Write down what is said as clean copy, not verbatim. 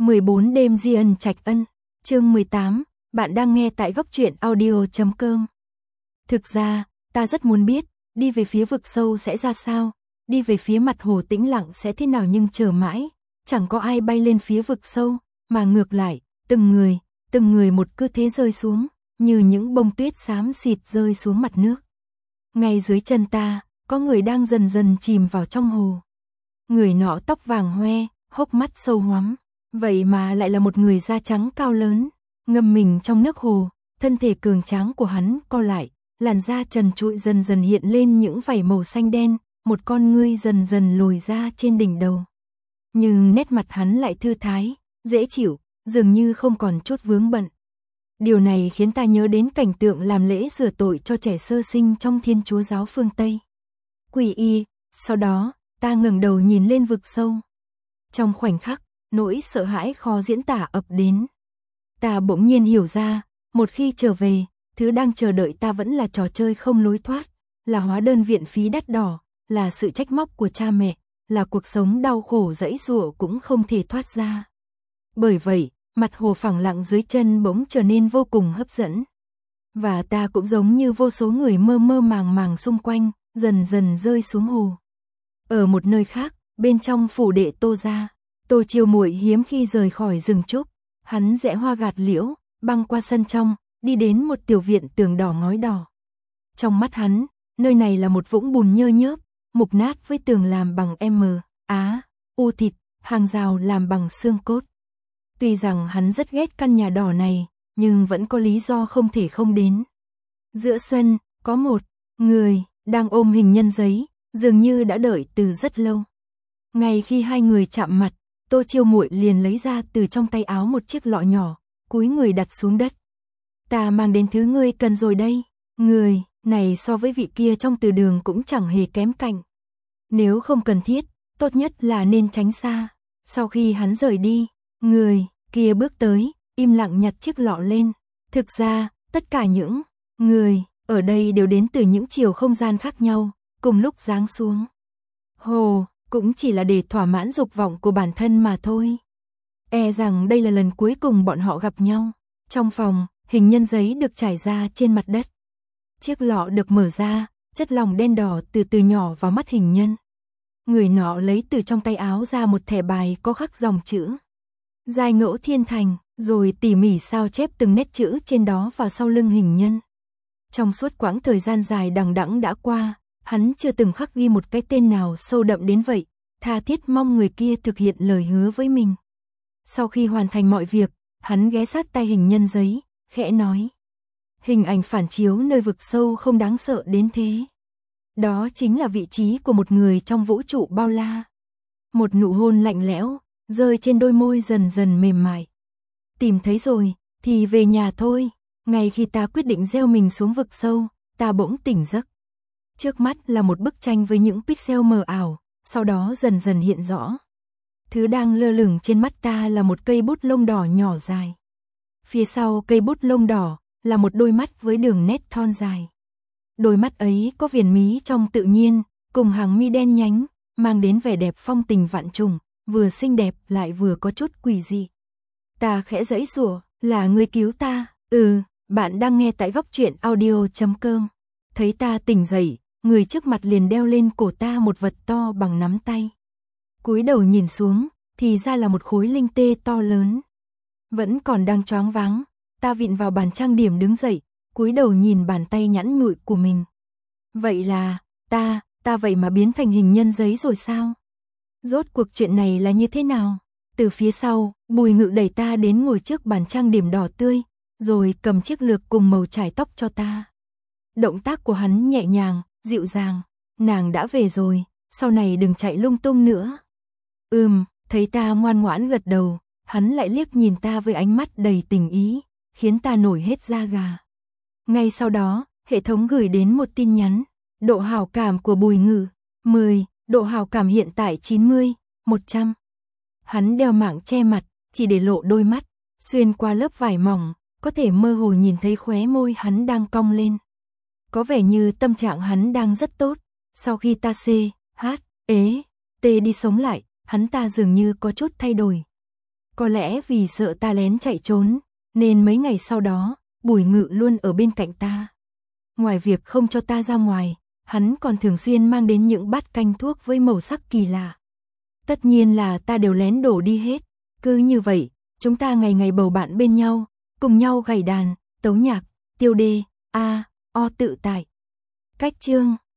14 đêm di ân trạch ân, chương 18, bạn đang nghe tại góc truyện audio.com. Thực ra, ta rất muốn biết, đi về phía vực sâu sẽ ra sao, đi về phía mặt hồ tĩnh lặng sẽ thế nào, nhưng chờ mãi, chẳng có ai bay lên phía vực sâu, mà ngược lại, từng người một cứ thế rơi xuống, như những bông tuyết xám xịt rơi xuống mặt nước. Ngay dưới chân ta, có người đang dần dần chìm vào trong hồ. Người nọ tóc vàng hoe, hốc mắt sâu hoắm, vậy mà lại là một người da trắng cao lớn, ngâm mình trong nước hồ, thân thể cường tráng của hắn co lại, làn da trần trụi dần dần hiện lên những vảy màu xanh đen, một con ngươi dần dần lồi ra trên đỉnh đầu. Nhưng nét mặt hắn lại thư thái, dễ chịu, dường như không còn chút vướng bận. Điều này khiến ta nhớ đến cảnh tượng làm lễ rửa tội cho trẻ sơ sinh trong Thiên Chúa giáo phương Tây. Quỳ y, sau đó, ta ngẩng đầu nhìn lên vực sâu. Trong khoảnh khắc, nỗi sợ hãi khó diễn tả ập đến. Ta bỗng nhiên hiểu ra, một khi trở về, thứ đang chờ đợi ta vẫn là trò chơi không lối thoát, là hóa đơn viện phí đắt đỏ, là sự trách móc của cha mẹ, là cuộc sống đau khổ giãy giụa cũng không thể thoát ra. Bởi vậy, mặt hồ phẳng lặng dưới chân bỗng trở nên vô cùng hấp dẫn. Và ta cũng giống như vô số người mơ mơ màng màng xung quanh, dần dần rơi xuống hồ. Ở một nơi khác, bên trong phủ đệ Tô gia, Tô Chiêu Muội hiếm khi rời khỏi rừng trúc, hắn rẽ hoa gạt liễu, băng qua sân trong, đi đến một tiểu viện tường đỏ ngói đỏ. Trong mắt hắn, nơi này là một vũng bùn nhơ nhớp, mục nát với tường làm bằng u thịt, hàng rào làm bằng xương cốt. Tuy rằng hắn rất ghét căn nhà đỏ này, nhưng vẫn có lý do không thể không đến. Giữa sân, có một người đang ôm hình nhân giấy, dường như đã đợi từ rất lâu. Ngay khi hai người chạm mặt, Tô Chiêu Muội liền lấy ra từ trong tay áo một chiếc lọ nhỏ, cúi người đặt xuống đất. Ta mang đến thứ ngươi cần rồi đây. Người này so với vị kia trong từ đường cũng chẳng hề kém cạnh. Nếu không cần thiết, tốt nhất là nên tránh xa. Sau khi hắn rời đi, người kia bước tới, im lặng nhặt chiếc lọ lên. Thực ra, tất cả những người ở đây đều đến từ những chiều không gian khác nhau, cùng lúc giáng xuống. Hồ, cũng chỉ là để thỏa mãn dục vọng của bản thân mà thôi. E rằng đây là lần cuối cùng bọn họ gặp nhau. Trong phòng, hình nhân giấy được trải ra trên mặt đất. Chiếc lọ được mở ra, chất lỏng đen đỏ từ từ nhỏ vào mắt hình nhân. Người nọ lấy từ trong tay áo ra một thẻ bài có khắc dòng chữ Giai Ngẫu Thiên Thành, rồi tỉ mỉ sao chép từng nét chữ trên đó vào sau lưng hình nhân. Trong suốt quãng thời gian dài đằng đẵng đã qua, hắn chưa từng khắc ghi một cái tên nào sâu đậm đến vậy, tha thiết mong người kia thực hiện lời hứa với mình. Sau khi hoàn thành mọi việc, hắn ghé sát tay hình nhân giấy, khẽ nói: hình ảnh phản chiếu nơi vực sâu không đáng sợ đến thế. Đó chính là vị trí của một người trong vũ trụ bao la. Một nụ hôn lạnh lẽo rơi trên đôi môi dần dần mềm mại. Tìm thấy rồi, thì về nhà thôi. Ngay khi ta quyết định gieo mình xuống vực sâu, ta bỗng tỉnh giấc. Trước mắt là một bức tranh với những pixel mờ ảo, sau đó dần dần hiện rõ. Thứ đang lơ lửng trên mắt ta là một cây bút lông đỏ nhỏ dài. Phía sau cây bút lông đỏ là một đôi mắt với đường nét thon dài. Đôi mắt ấy có viền mí trong tự nhiên, cùng hàng mi đen nhánh, mang đến vẻ đẹp phong tình vạn trùng, vừa xinh đẹp lại vừa có chút quỷ dị. Ta khẽ giãy giụa, là ngươi cứu ta. Bạn đang nghe tại góc truyện audio.com. Thấy ta tỉnh dậy, người trước mặt liền đeo lên cổ ta một vật to bằng nắm tay. Cúi đầu nhìn xuống, thì ra là một khối linh tê to lớn. Vẫn còn đang choáng váng, ta vịn vào bàn trang điểm đứng dậy, cúi đầu nhìn bàn tay nhẵn nhụi của mình. Vậy là, ta vậy mà biến thành hình nhân giấy rồi sao? Rốt cuộc chuyện này là như thế nào? Từ phía sau, Bùi Ngự đẩy ta đến ngồi trước bàn trang điểm đỏ tươi, rồi cầm chiếc lược cùng màu chải tóc cho ta. Động tác của hắn nhẹ nhàng, dịu dàng. Nàng đã về rồi, sau này đừng chạy lung tung nữa. Thấy ta ngoan ngoãn gật đầu, hắn lại liếc nhìn ta với ánh mắt đầy tình ý, khiến ta nổi hết da gà. Ngay sau đó, hệ thống gửi đến một tin nhắn. Độ hảo cảm của Bùi Ngự 10, độ hảo cảm hiện tại 90, 100. Hắn đeo mạng che mặt, chỉ để lộ đôi mắt, xuyên qua lớp vải mỏng, có thể mơ hồ nhìn thấy khóe môi hắn đang cong lên. Có vẻ như tâm trạng hắn đang rất tốt. Sau khi ta đi sống lại, hắn ta dường như có chút thay đổi. Có lẽ vì sợ ta lén chạy trốn, nên mấy ngày sau đó, Bùi Ngự luôn ở bên cạnh ta. Ngoài việc không cho ta ra ngoài, hắn còn thường xuyên mang đến những bát canh thuốc với màu sắc kỳ lạ. Tất nhiên là ta đều lén đổ đi hết. Cứ như vậy, chúng ta ngày ngày bầu bạn bên nhau, cùng nhau gảy đàn, tấu nhạc, tiêu đê, a, o tự tại. Cách chương